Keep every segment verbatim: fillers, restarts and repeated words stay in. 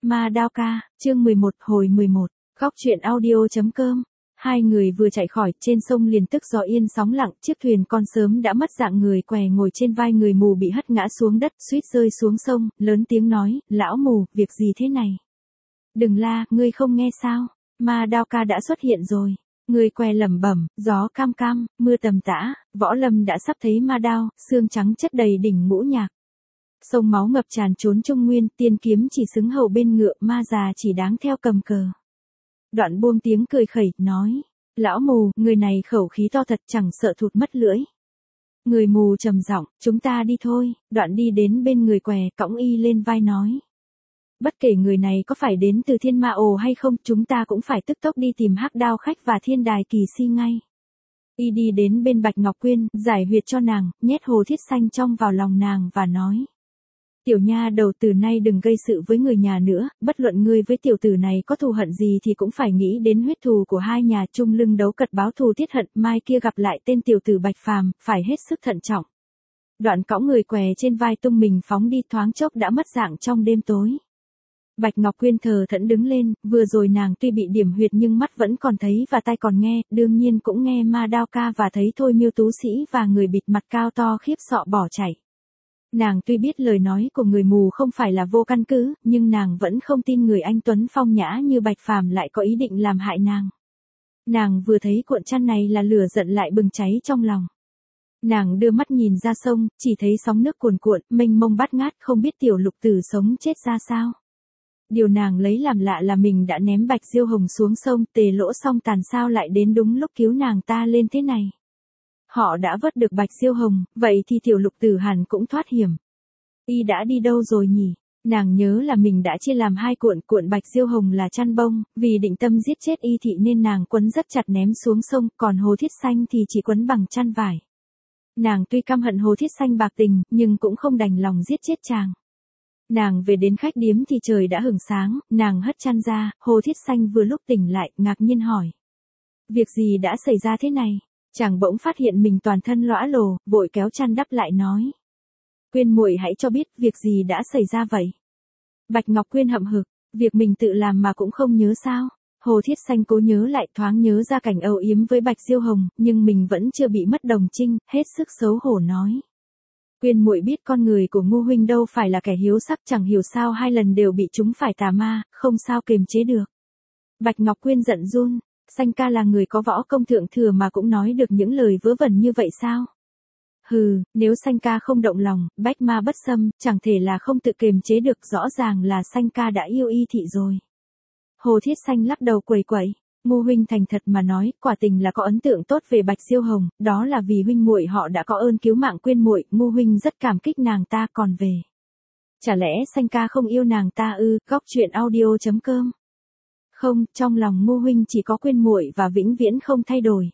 Ma Đao Ca, chương mười một, hồi mười một, góc truyện audio.com. Hai người vừa chạy khỏi, trên sông liền tức gió yên sóng lặng, chiếc thuyền con sớm đã mất dạng, người què ngồi trên vai người mù bị hất ngã xuống đất, suýt rơi xuống sông, lớn tiếng nói, lão mù, việc gì thế này? Đừng la, ngươi không nghe sao? Ma Đao Ca đã xuất hiện rồi. Người què lẩm bẩm, gió cam cam, mưa tầm tã, Võ Lâm đã sắp thấy ma đao, xương trắng chất đầy đỉnh ngũ nhạc. Sông máu ngập tràn trốn Trung Nguyên, tiên kiếm chỉ xứng hầu bên ngựa, ma già chỉ đáng theo cầm cờ. Đoạn buông tiếng cười khẩy, nói, lão mù, người này khẩu khí to thật, chẳng sợ thụt mất lưỡi. Người mù trầm giọng, chúng ta đi thôi. Đoạn đi đến bên người què, cõng y lên vai nói, bất kể người này có phải đến từ Thiên Ma Ồ hay không, chúng ta cũng phải tức tốc đi tìm Hắc Đao Khách và Thiên Đài Kỳ Si ngay. Y đi đến bên Bạch Ngọc Quyên, giải huyệt cho nàng, nhét hồ thiết xanh trong vào lòng nàng và nói, tiểu nha đầu, từ nay đừng gây sự với người nhà nữa, bất luận ngươi với tiểu tử này có thù hận gì thì cũng phải nghĩ đến huyết thù của hai nhà, chung lưng đấu cật báo thù tiết hận, mai kia gặp lại tên tiểu tử Bạch Phàm, phải hết sức thận trọng. Đoạn cõng người què trên vai tung mình phóng đi, thoáng chốc đã mất dạng trong đêm tối. Bạch Ngọc Quyên thờ thẫn đứng lên, vừa rồi nàng tuy bị điểm huyệt nhưng mắt vẫn còn thấy và tai còn nghe, đương nhiên cũng nghe Ma Đao Ca và thấy Thôi Miêu tú sĩ và người bịt mặt cao to khiếp sợ bỏ chạy. Nàng tuy biết lời nói của người mù không phải là vô căn cứ, nhưng nàng vẫn không tin người anh tuấn phong nhã như Bạch Phàm lại có ý định làm hại nàng. Nàng vừa thấy cuộn chăn này là lửa giận lại bừng cháy trong lòng. Nàng đưa mắt nhìn ra sông, chỉ thấy sóng nước cuồn cuộn, mênh mông bát ngát, không biết tiểu lục tử sống chết ra sao. Điều nàng lấy làm lạ là mình đã ném Bạch Diêu Hồng xuống sông, Tề Lỗ Song Tàn sao lại đến đúng lúc cứu nàng ta lên thế này. Họ đã vớt được Bạch Diêu Hồng, vậy thì tiểu lục tử hẳn cũng thoát hiểm. Y đã đi đâu rồi nhỉ? Nàng nhớ là mình đã chia làm hai cuộn, cuộn Bạch Diêu Hồng là chăn bông, vì định tâm giết chết Y thị nên nàng quấn rất chặt ném xuống sông, còn Hồ Thiết Xanh thì chỉ quấn bằng chăn vải. Nàng tuy căm hận Hồ Thiết Xanh bạc tình, nhưng cũng không đành lòng giết chết chàng. Nàng về đến khách điếm thì trời đã hửng sáng, nàng hất chăn ra, Hồ Thiết Xanh vừa lúc tỉnh lại, ngạc nhiên hỏi, việc gì đã xảy ra thế này? Chàng bỗng phát hiện mình toàn thân lõa lồ, vội kéo chăn đắp lại nói, Quyên muội hãy cho biết, việc gì đã xảy ra vậy? Bạch Ngọc Quyên hậm hực, việc mình tự làm mà cũng không nhớ sao? Hồ Thiết Xanh cố nhớ lại, thoáng nhớ ra cảnh âu yếm với Bạch Diêu Hồng, nhưng mình vẫn chưa bị mất đồng trinh, hết sức xấu hổ nói, Quyên muội biết con người của Ngô huynh đâu phải là kẻ hiếu sắc, chẳng hiểu sao hai lần đều bị chúng phải tà ma, không sao kiềm chế được. Bạch Ngọc Quyên giận run, Xanh ca là người có võ công thượng thừa mà cũng nói được những lời vớ vẩn như vậy sao? Hừ, nếu Xanh ca không động lòng, bách ma bất xâm, chẳng thể là không tự kiềm chế được, rõ ràng là Xanh ca đã yêu Y thị rồi. Hồ Thiết Xanh lắc đầu quẩy quẩy, Ngô huynh thành thật mà nói, quả tình là có ấn tượng tốt về Bạch Diêu Hồng, đó là vì huynh muội họ đã có ơn cứu mạng Quyên muội, Ngô huynh rất cảm kích nàng ta, còn về, chả lẽ Xanh ca không yêu nàng ta ư? Góc truyện audio.com. Không, trong lòng Ngô huynh chỉ có Quyên muội và vĩnh viễn không thay đổi.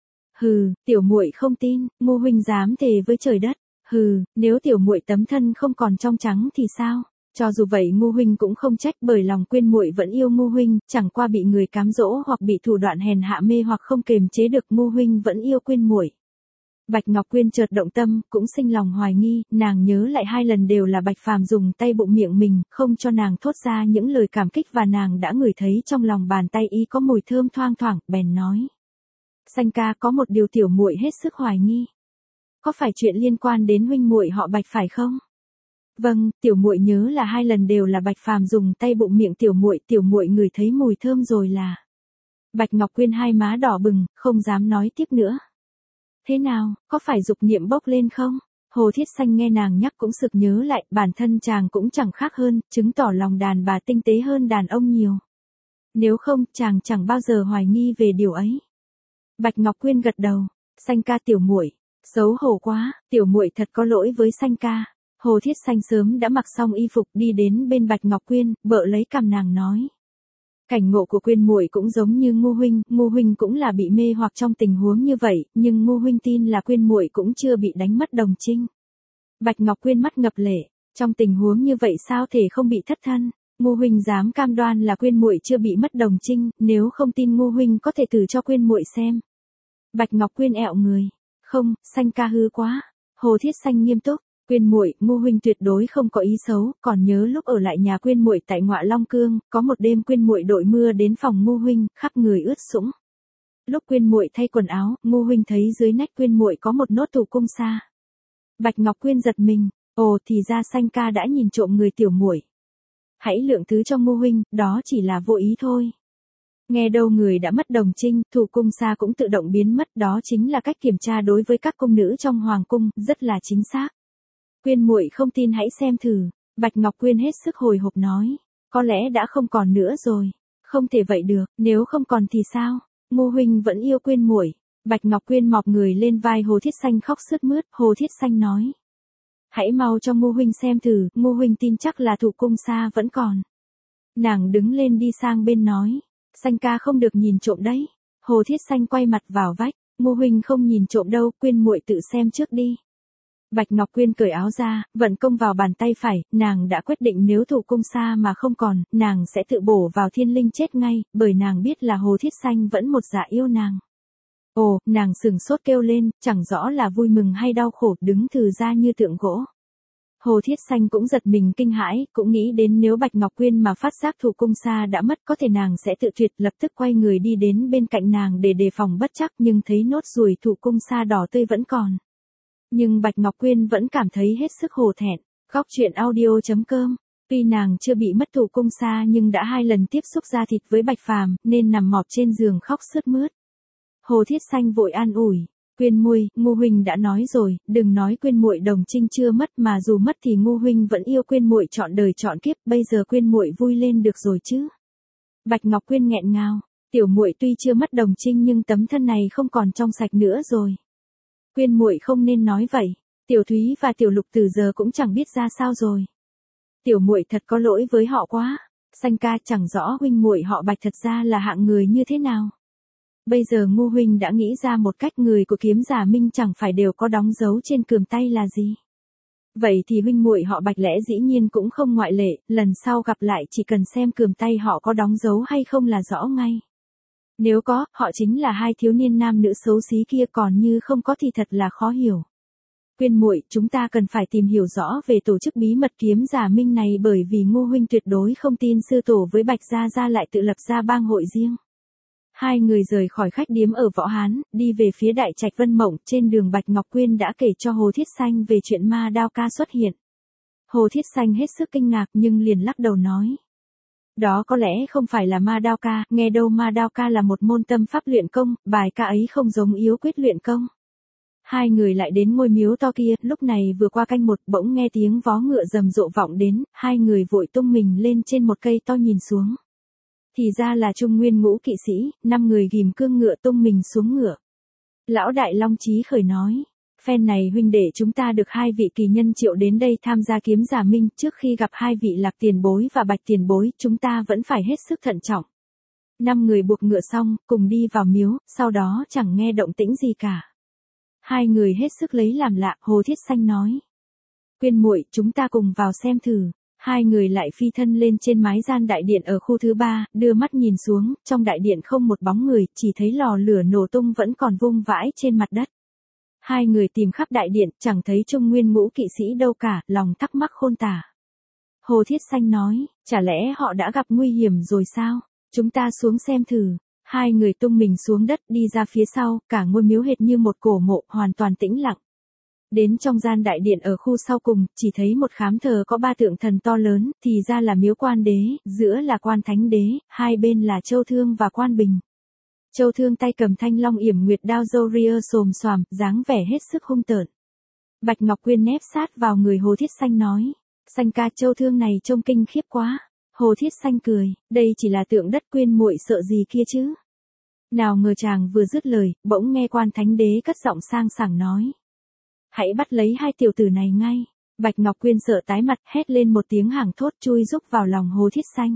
Hừ, tiểu muội không tin, Ngô huynh dám thề với trời đất. Hừ, nếu tiểu muội tấm thân không còn trong trắng thì sao? Cho dù vậy Ngô huynh cũng không trách, bởi lòng Quyên muội vẫn yêu Ngô huynh, chẳng qua bị người cám dỗ hoặc bị thủ đoạn hèn hạ mê hoặc không kềm chế được, Ngô huynh vẫn yêu Quyên muội. Bạch Ngọc Quyên chợt động tâm, cũng sinh lòng hoài nghi, nàng nhớ lại hai lần đều là Bạch Phàm dùng tay bụng miệng mình, không cho nàng thốt ra những lời cảm kích, và nàng đã ngửi thấy trong lòng bàn tay Y có mùi thơm thoang thoảng, bèn nói, Xanh ca, có một điều tiểu muội hết sức hoài nghi. Có phải chuyện liên quan đến huynh muội họ Bạch phải không? Vâng, tiểu muội nhớ là hai lần đều là Bạch Phàm dùng tay bụng miệng tiểu muội, tiểu muội ngửi thấy mùi thơm rồi là. Bạch Ngọc Quyên hai má đỏ bừng, không dám nói tiếp nữa. Thế nào, có phải dục niệm bốc lên không? Hồ Thiết Xanh nghe nàng nhắc cũng sực nhớ lại, bản thân chàng cũng chẳng khác hơn, chứng tỏ lòng đàn bà tinh tế hơn đàn ông nhiều. Nếu không, chàng chẳng bao giờ hoài nghi về điều ấy. Bạch Ngọc Quyên gật đầu, Xanh ca, tiểu muội, xấu hổ quá, tiểu muội thật có lỗi với Xanh ca. Hồ Thiết Xanh sớm đã mặc xong y phục đi đến bên Bạch Ngọc Quyên, bợ lấy cằm nàng nói, cảnh ngộ của Quyên muội cũng giống như Ngô huynh, Ngô huynh cũng là bị mê hoặc trong tình huống như vậy, nhưng Ngô huynh tin là Quyên muội cũng chưa bị đánh mất đồng trinh. Bạch Ngọc Quyên mắt ngập lệ, trong tình huống như vậy sao thể không bị thất thân? Ngô huynh dám cam đoan là Quyên muội chưa bị mất đồng trinh, nếu không tin Ngô huynh có thể thử cho Quyên muội xem. Bạch Ngọc Quyên ẹo người, không, Xanh ca hư quá. Hồ Thiết Xanh nghiêm túc, Quyên muội, Ngô huynh tuyệt đối không có ý xấu, còn nhớ lúc ở lại nhà Quyên muội tại Ngọa Long Cương, có một đêm Quyên muội đội mưa đến phòng Ngô huynh, khắp người ướt sũng. Lúc Quyên muội thay quần áo, Ngô huynh thấy dưới nách Quyên muội có một nốt thủ cung sa. Bạch Ngọc Quyên giật mình, ồ thì ra Sanh ca đã nhìn trộm người tiểu muội. Hãy lượng thứ cho Ngô huynh, đó chỉ là vô ý thôi. Nghe đâu người đã mất đồng trinh, thủ cung sa cũng tự động biến mất, đó chính là cách kiểm tra đối với các cung nữ trong hoàng cung, rất là chính xác. Quyên muội không tin hãy xem thử, Bạch Ngọc Quyên hết sức hồi hộp nói, có lẽ đã không còn nữa rồi. Không thể vậy được, nếu không còn thì sao? Ngô huynh vẫn yêu Quyên muội. Bạch Ngọc Quyên mọc người lên vai Hồ Thiết Xanh khóc sướt mướt, Hồ Thiết Xanh nói. Hãy mau cho Ngô huynh xem thử, Ngô huynh tin chắc là thủ cung sa vẫn còn. Nàng đứng lên đi sang bên nói, Xanh ca không được nhìn trộm đấy. Hồ Thiết Xanh quay mặt vào vách, Ngô huynh không nhìn trộm đâu, Quyên muội tự xem trước đi. Bạch Ngọc Quyên cởi áo ra, vận công vào bàn tay phải, nàng đã quyết định nếu thủ cung sa mà không còn, nàng sẽ tự bổ vào thiên linh chết ngay, bởi nàng biết là Hồ Thiết Xanh vẫn một dạ yêu nàng. Ồ, nàng sừng sốt kêu lên, chẳng rõ là vui mừng hay đau khổ, đứng thừ ra như tượng gỗ. Hồ Thiết Xanh cũng giật mình kinh hãi, cũng nghĩ đến nếu Bạch Ngọc Quyên mà phát giác thủ cung sa đã mất có thể nàng sẽ tự tuyệt, lập tức quay người đi đến bên cạnh nàng để đề phòng bất chắc, nhưng thấy nốt ruồi thủ cung sa đỏ tươi vẫn còn. Nhưng Bạch Ngọc Quyên vẫn cảm thấy hết sức hổ thẹn. Góc truyện audio chấm com. Tuy nàng chưa bị mất thủ cung sa nhưng đã hai lần tiếp xúc da thịt với Bạch Phàm nên nằm mọp trên giường khóc sướt mướt. Hồ Thiết Xanh vội an ủi, Quyên muội, Ngô huynh đã nói rồi, đừng nói Quyên muội đồng trinh chưa mất mà dù mất thì Ngô huynh vẫn yêu Quyên muội trọn đời trọn kiếp, bây giờ Quyên muội vui lên được rồi chứ? Bạch Ngọc Quyên nghẹn ngào, tiểu muội tuy chưa mất đồng trinh nhưng tấm thân này không còn trong sạch nữa rồi. Quyên muội không nên nói vậy, Tiểu Thúy và Tiểu Lục từ giờ cũng chẳng biết ra sao rồi. Tiểu muội thật có lỗi với họ quá. Xanh ca chẳng rõ huynh muội họ Bạch thật ra là hạng người như thế nào. Bây giờ Ngô huynh đã nghĩ ra một cách, người của Kiếm Giả Minh chẳng phải đều có đóng dấu trên cườm tay là gì. Vậy thì huynh muội họ Bạch lẽ dĩ nhiên cũng không ngoại lệ, lần sau gặp lại chỉ cần xem cườm tay họ có đóng dấu hay không là rõ ngay. Nếu có, họ chính là hai thiếu niên nam nữ xấu xí kia, còn như không có thì thật là khó hiểu. Quyên muội, chúng ta cần phải tìm hiểu rõ về tổ chức bí mật Kiếm Giả Minh này, bởi vì Ngô huynh tuyệt đối không tin sư tổ với Bạch gia gia lại tự lập ra bang hội riêng. Hai người rời khỏi khách điếm ở Võ Hán, đi về phía Đại Trạch Vân Mộng, trên đường Bạch Ngọc Quyên đã kể cho Hồ Thiết Xanh về chuyện ma đao ca xuất hiện. Hồ Thiết Xanh hết sức kinh ngạc nhưng liền lắc đầu nói. Đó có lẽ không phải là ma đao ca, nghe đâu ma đao ca là một môn tâm pháp luyện công, bài ca ấy không giống yếu quyết luyện công. Hai người lại đến ngôi miếu to kia, lúc này vừa qua canh một, bỗng nghe tiếng vó ngựa rầm rộ vọng đến, hai người vội tung mình lên trên một cây to nhìn xuống. Thì ra là Trung Nguyên ngũ kỵ sĩ, năm người ghìm cương ngựa tung mình xuống ngựa. Lão Đại Long Chí khởi nói, phen này huynh đệ chúng ta được hai vị kỳ nhân triệu đến đây tham gia Kiếm Giả Minh, trước khi gặp hai vị Lạc tiền bối và Bạch tiền bối, chúng ta vẫn phải hết sức thận trọng. Năm người buộc ngựa xong, cùng đi vào miếu, sau đó chẳng nghe động tĩnh gì cả. Hai người hết sức lấy làm lạ, Hồ Thiết Xanh nói. Quyên muội, chúng ta cùng vào xem thử. Hai người lại phi thân lên trên mái gian đại điện ở khu thứ ba, đưa mắt nhìn xuống, trong đại điện không một bóng người, chỉ thấy lò lửa nổ tung vẫn còn vung vãi trên mặt đất. Hai người tìm khắp đại điện, chẳng thấy Trung Nguyên ngũ kỵ sĩ đâu cả, lòng thắc mắc khôn tả. Hồ Thiết Xanh nói, chả lẽ họ đã gặp nguy hiểm rồi sao? Chúng ta xuống xem thử. Hai người tung mình xuống đất đi ra phía sau, cả ngôi miếu hệt như một cổ mộ, hoàn toàn tĩnh lặng. Đến trong gian đại điện ở khu sau cùng, chỉ thấy một khám thờ có ba tượng thần to lớn, thì ra là miếu Quan Đế, giữa là Quan Thánh Đế, hai bên là Châu Thương và Quan Bình. Châu Thương tay cầm thanh long yểm nguyệt đao, râu ria xồm xoàm, dáng vẻ hết sức hung tợn. Bạch Ngọc Quyên nép sát vào người Hồ Thiết Xanh nói, Xanh ca, Châu Thương này trông kinh khiếp quá. Hồ Thiết Xanh cười, đây chỉ là tượng đất, Quyên muội sợ gì kia chứ. Nào ngờ chàng vừa dứt lời, bỗng nghe Quan Thánh Đế cất giọng sang sảng nói. Hãy bắt lấy hai tiểu tử này ngay. Bạch Ngọc Quyên sợ tái mặt, hét lên một tiếng hàng thốt, chui rúc vào lòng Hồ Thiết Xanh.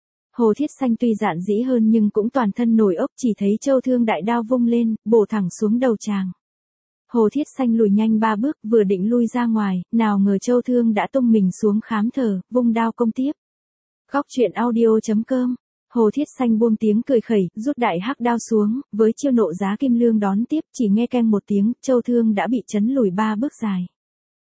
Hồ Thiết Xanh tuy dạn dĩ hơn nhưng cũng toàn thân nổi ốc, chỉ thấy Châu Thương đại đao vung lên, bổ thẳng xuống đầu chàng. Hồ Thiết Xanh lùi nhanh ba bước, vừa định lui ra ngoài, nào ngờ Châu Thương đã tung mình xuống khám thờ, vung đao công tiếp. Góc truyện audio chấm com. Hồ Thiết Xanh buông tiếng cười khẩy, rút đại hắc đao xuống, với chiêu nộ giá kim lương đón tiếp, chỉ nghe keng một tiếng, Châu Thương đã bị chấn lùi ba bước dài.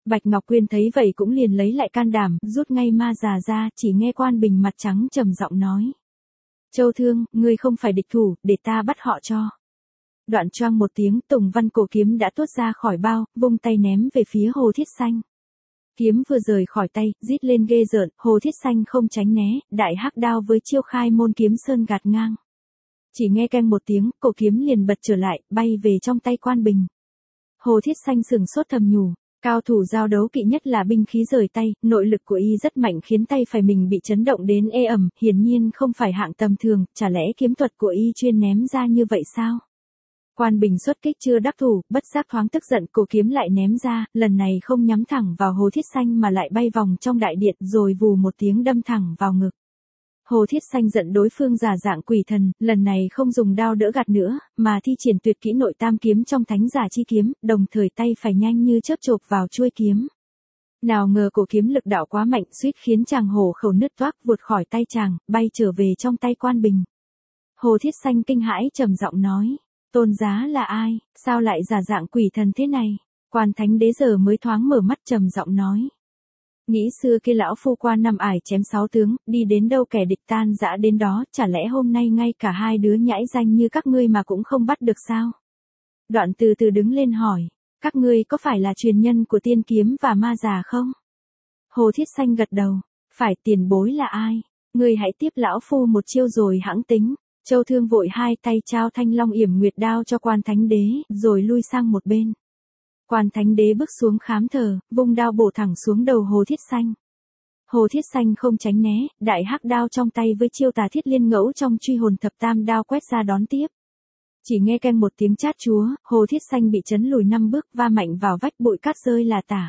Bạch Ngọc Quyên thấy vậy cũng liền lấy lại can đảm, rút ngay ma già ra, chỉ nghe Quan Bình mặt trắng trầm giọng nói. Châu Thương, ngươi không phải địch thủ, để ta bắt họ cho. Đoạn choang một tiếng, Tùng Văn cổ kiếm đã tuốt ra khỏi bao, vung tay ném về phía Hồ Thiết Xanh. Kiếm vừa rời khỏi tay, rít lên ghê rợn, Hồ Thiết Xanh không tránh né, đại hắc đao với chiêu khai môn kiếm sơn gạt ngang. Chỉ nghe keng một tiếng, cổ kiếm liền bật trở lại, bay về trong tay Quan Bình. Hồ Thiết Xanh sừng sốt thầm nhủ, cao thủ giao đấu kỵ nhất là binh khí rời tay, nội lực của y rất mạnh khiến tay phải mình bị chấn động đến ê ẩm, hiển nhiên không phải hạng tầm thường, chả lẽ kiếm thuật của y chuyên ném ra như vậy sao? Quan Bình xuất kích chưa đắc thủ, bất giác thoáng tức giận, cổ kiếm lại ném ra, lần này không nhắm thẳng vào Hồ Thiết Xanh mà lại bay vòng trong đại điện rồi vù một tiếng đâm thẳng vào ngực. Hồ Thiết Xanh giận đối phương giả dạng quỷ thần, lần này không dùng đao đỡ gạt nữa, mà thi triển tuyệt kỹ nội tam kiếm trong thánh giả chi kiếm, đồng thời tay phải nhanh như chớp chộp vào chuôi kiếm. Nào ngờ cổ kiếm lực đạo quá mạnh, suýt khiến chàng hổ khẩu nứt toác vụt khỏi tay chàng, bay trở về trong tay Quan Bình. Hồ Thiết Xanh kinh hãi trầm giọng nói, tôn giá là ai, sao lại giả dạng quỷ thần thế này? Quan Thánh Đế giờ mới thoáng mở mắt trầm giọng nói. Nghĩ xưa kia lão phu qua năm ải chém sáu tướng, đi đến đâu kẻ địch tan dã đến đó, chả lẽ hôm nay ngay cả hai đứa nhãi danh như các ngươi mà cũng không bắt được sao? Đoạn từ từ đứng lên hỏi, các ngươi có phải là truyền nhân của tiên kiếm và ma già không? Hồ Thiết Xanh gật đầu, phải. Tiền bối là ai? Ngươi hãy tiếp lão phu một chiêu rồi hãng tính. Châu Thương vội hai tay trao thanh long yểm nguyệt đao cho Quan Thánh Đế, rồi lui sang một bên. Quan Thánh Đế bước xuống khám thờ, vung đao bổ thẳng xuống đầu Hồ Thiết Xanh. Hồ Thiết Xanh không tránh né, đại hắc đao trong tay với chiêu tà thiết liên ngẫu trong truy hồn thập tam đao quét ra đón tiếp. Chỉ nghe keng một tiếng chát chúa, Hồ Thiết Xanh bị chấn lùi năm bước, va mạnh vào vách, bụi cát rơi là tả.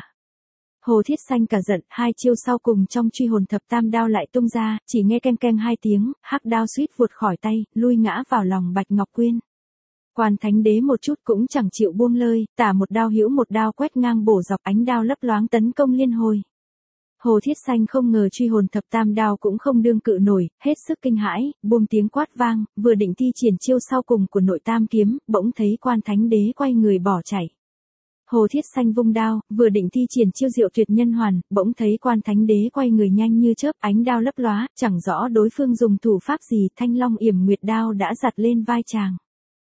Hồ Thiết Xanh cả giận, hai chiêu sau cùng trong truy hồn thập tam đao lại tung ra, chỉ nghe keng keng hai tiếng, hắc đao suýt vụt khỏi tay, lui ngã vào lòng Bạch Ngọc Quyên. Quan Thánh Đế một chút cũng chẳng chịu buông lơi, tả một đao hữu một đao quét ngang bổ dọc, ánh đao lấp loáng tấn công liên hồi. Hồ Thiết Xanh không ngờ truy hồn thập tam đao cũng không đương cự nổi, hết sức kinh hãi, buông tiếng quát vang, vừa định thi triển chiêu sau cùng của nội tam kiếm, bỗng thấy Quan Thánh Đế quay người bỏ chạy. Hồ Thiết Xanh vung đao, vừa định thi triển chiêu diệu tuyệt nhân hoàn, bỗng thấy Quan Thánh Đế quay người nhanh như chớp, ánh đao lấp lóa, chẳng rõ đối phương dùng thủ pháp gì, thanh long yểm nguyệt đao đã giặt lên vai chàng.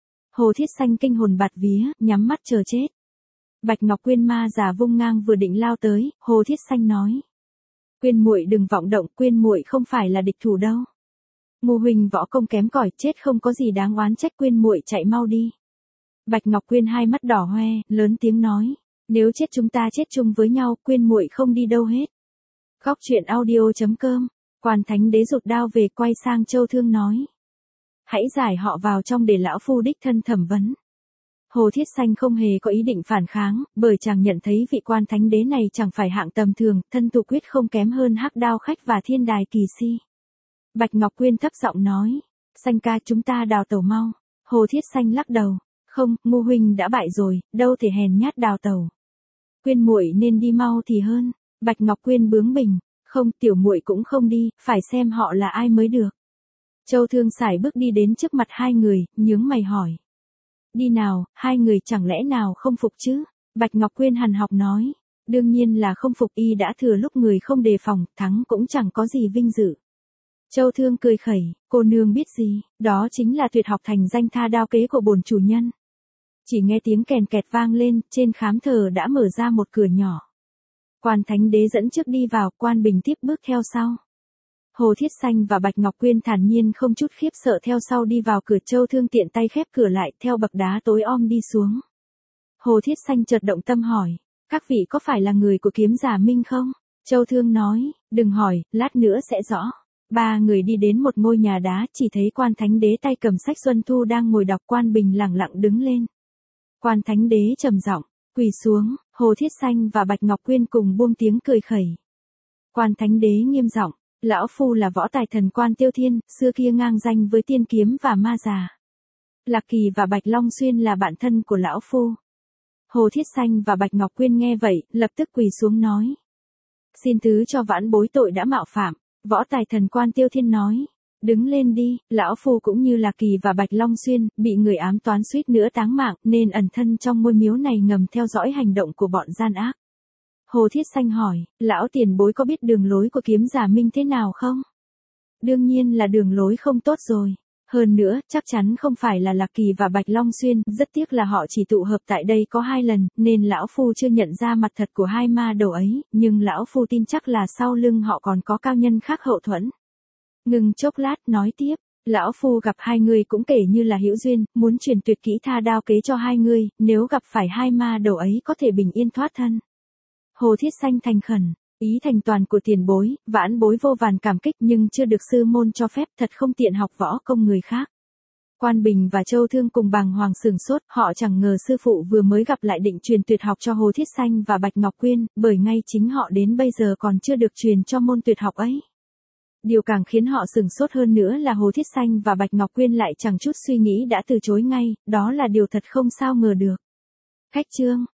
Hồ Thiết Xanh kinh hồn bạt vía, nhắm mắt chờ chết. Bạch Ngọc Quyên ma già vung ngang vừa định lao tới, Hồ Thiết Xanh nói: Quyên muội đừng vọng động, Quyên muội không phải là địch thủ đâu. Ngô huynh võ công kém cỏi, chết không có gì đáng oán trách, Quyên muội chạy mau đi. Bạch Ngọc Quyên hai mắt đỏ hoe, lớn tiếng nói: Nếu chết chúng ta chết chung với nhau, Quyên muội không đi đâu hết. Góc truyện audio chấm com. Quan Thánh Đế rụt đao về, quay sang Châu Thương nói: Hãy giải họ vào trong để lão phu đích thân thẩm vấn. Hồ Thiết Xanh không hề có ý định phản kháng, bởi chàng nhận thấy vị Quan Thánh Đế này chẳng phải hạng tầm thường, thân thủ quyết không kém hơn hắc đao khách và thiên đài kỳ si. Bạch Ngọc Quyên thấp giọng nói: Xanh ca, chúng ta đào tẩu mau. Hồ Thiết Xanh lắc đầu: Không, Ngô huynh đã bại rồi, đâu thể hèn nhát đào tẩu. Quyên muội nên đi mau thì hơn. Bạch Ngọc Quyên bướng bỉnh: Không, tiểu muội cũng không đi, phải xem họ là ai mới được. Châu Thương sải bước đi đến trước mặt hai người, nhướng mày hỏi: Đi nào, hai người chẳng lẽ nào không phục chứ? Bạch Ngọc Quyên hằn học nói: Đương nhiên là không phục, y đã thừa lúc người không đề phòng, thắng cũng chẳng có gì vinh dự. Châu Thương cười khẩy: Cô nương biết gì, đó chính là tuyệt học thành danh tha đao kế của bổn chủ nhân. Chỉ nghe tiếng kèn kẹt vang lên, trên khám thờ đã mở ra một cửa nhỏ. Quan Thánh Đế dẫn trước đi vào, Quan Bình tiếp bước theo sau. Hồ Thiết Xanh và Bạch Ngọc Quyên thản nhiên không chút khiếp sợ theo sau đi vào cửa. Châu Thương tiện tay khép cửa lại, theo bậc đá tối om đi xuống. Hồ Thiết Xanh chợt động tâm hỏi: Các vị có phải là người của kiếm giả Minh không? Châu Thương nói: Đừng hỏi, lát nữa sẽ rõ. Ba người đi đến một ngôi nhà đá, chỉ thấy Quan Thánh Đế tay cầm sách Xuân Thu đang ngồi đọc. Quan Bình lẳng lặng đứng lên. Quan Thánh Đế trầm giọng: Quỳ xuống. Hồ Thiết Xanh và Bạch Ngọc Quyên cùng buông tiếng cười khẩy. Quan Thánh Đế nghiêm giọng: Lão phu là võ tài thần Quan Tiêu Thiên, xưa kia ngang danh với tiên kiếm và ma già. Lạc Kỳ và Bạch Long Xuyên là bạn thân của lão phu. Hồ Thiết Xanh và Bạch Ngọc Quyên nghe vậy, lập tức quỳ xuống nói: Xin thứ cho vãn bối tội đã mạo phạm. Võ tài thần Quan Tiêu Thiên nói: Đứng lên đi, lão phu cũng như Lạc Kỳ và Bạch Long Xuyên, bị người ám toán suýt nữa táng mạng, nên ẩn thân trong ngôi miếu này ngầm theo dõi hành động của bọn gian ác. Hồ Thiết Xanh hỏi, lão tiền bối có biết đường lối của Kiếm Giả Minh thế nào không? Đương nhiên là đường lối không tốt rồi. Hơn nữa, chắc chắn không phải là Lạc Kỳ và Bạch Long Xuyên, rất tiếc là họ chỉ tụ hợp tại đây có hai lần, nên lão phu chưa nhận ra mặt thật của hai ma đầu ấy, nhưng lão phu tin chắc là sau lưng họ còn có cao nhân khác hậu thuẫn. Ngừng chốc lát nói tiếp, lão phu gặp hai người cũng kể như là hữu duyên, muốn truyền tuyệt kỹ tha đao kế cho hai người, nếu gặp phải hai ma đầu ấy có thể bình yên thoát thân. Hồ Thiết Xanh thành khẩn. Ý thành toàn của tiền bối, vãn bối vô vàn cảm kích nhưng chưa được sư môn cho phép, thật không tiện học võ công người khác. Quan Bình và Châu Thương cùng bàng hoàng sửng sốt, họ chẳng ngờ sư phụ vừa mới gặp lại định truyền tuyệt học cho Hồ Thiết Xanh và Bạch Ngọc Quyên, bởi ngay chính họ đến bây giờ còn chưa được truyền cho môn tuyệt học ấy. Điều càng khiến họ sửng sốt hơn nữa là Hồ Thiết Xanh và Bạch Ngọc Quyên lại chẳng chút suy nghĩ đã từ chối ngay, đó là điều thật không sao ngờ được. Khách trương